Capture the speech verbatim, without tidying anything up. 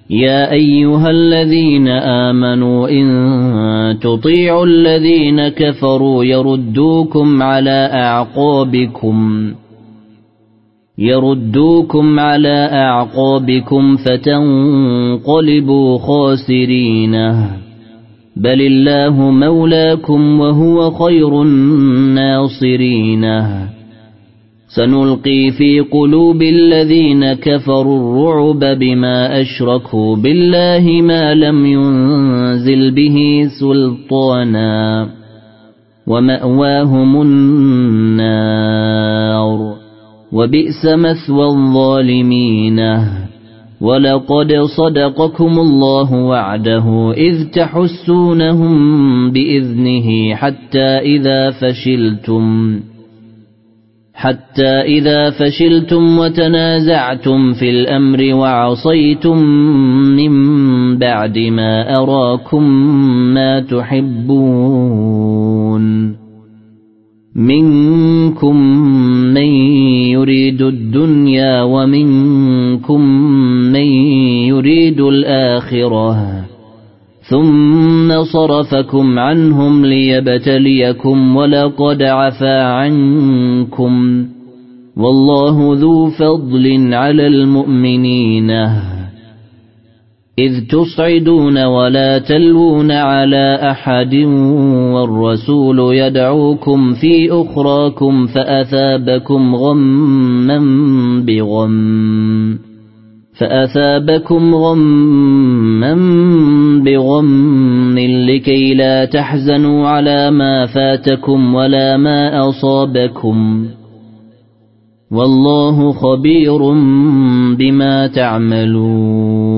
يا أيها الذين آمنوا إن تطيعوا الذين كفروا يردوكم على أعقابكم يردوكم على أعقابكم فتنقلبوا خاسرين بل الله مولاكم وهو خير الناصرين سنلقي في قلوب الذين كفروا الرعب بما أشركوا بالله ما لم ينزل به سلطانا ومأواهم النار وبئس مثوى الظالمين ولقد صدقكم الله وعده إذ تحسونهم بإذنه حتى إذا فشلتم حتى إذا فشلتم وتنازعتم في الأمر وعصيتم من بعد ما أراكم ما تحبون منكم من يريد الدنيا ومنكم من يريد الآخرة ثم صرفكم عنهم ليبتليكم ولقد عفا عنكم والله ذو فضل على المؤمنين إذ تصعدون ولا تلوون على أحد والرسول يدعوكم في أخراكم فأثابكم غما بغم فأثابكم غما بغم لكي لا تحزنوا على ما فاتكم ولا ما أصابكم والله خبير بما تعملون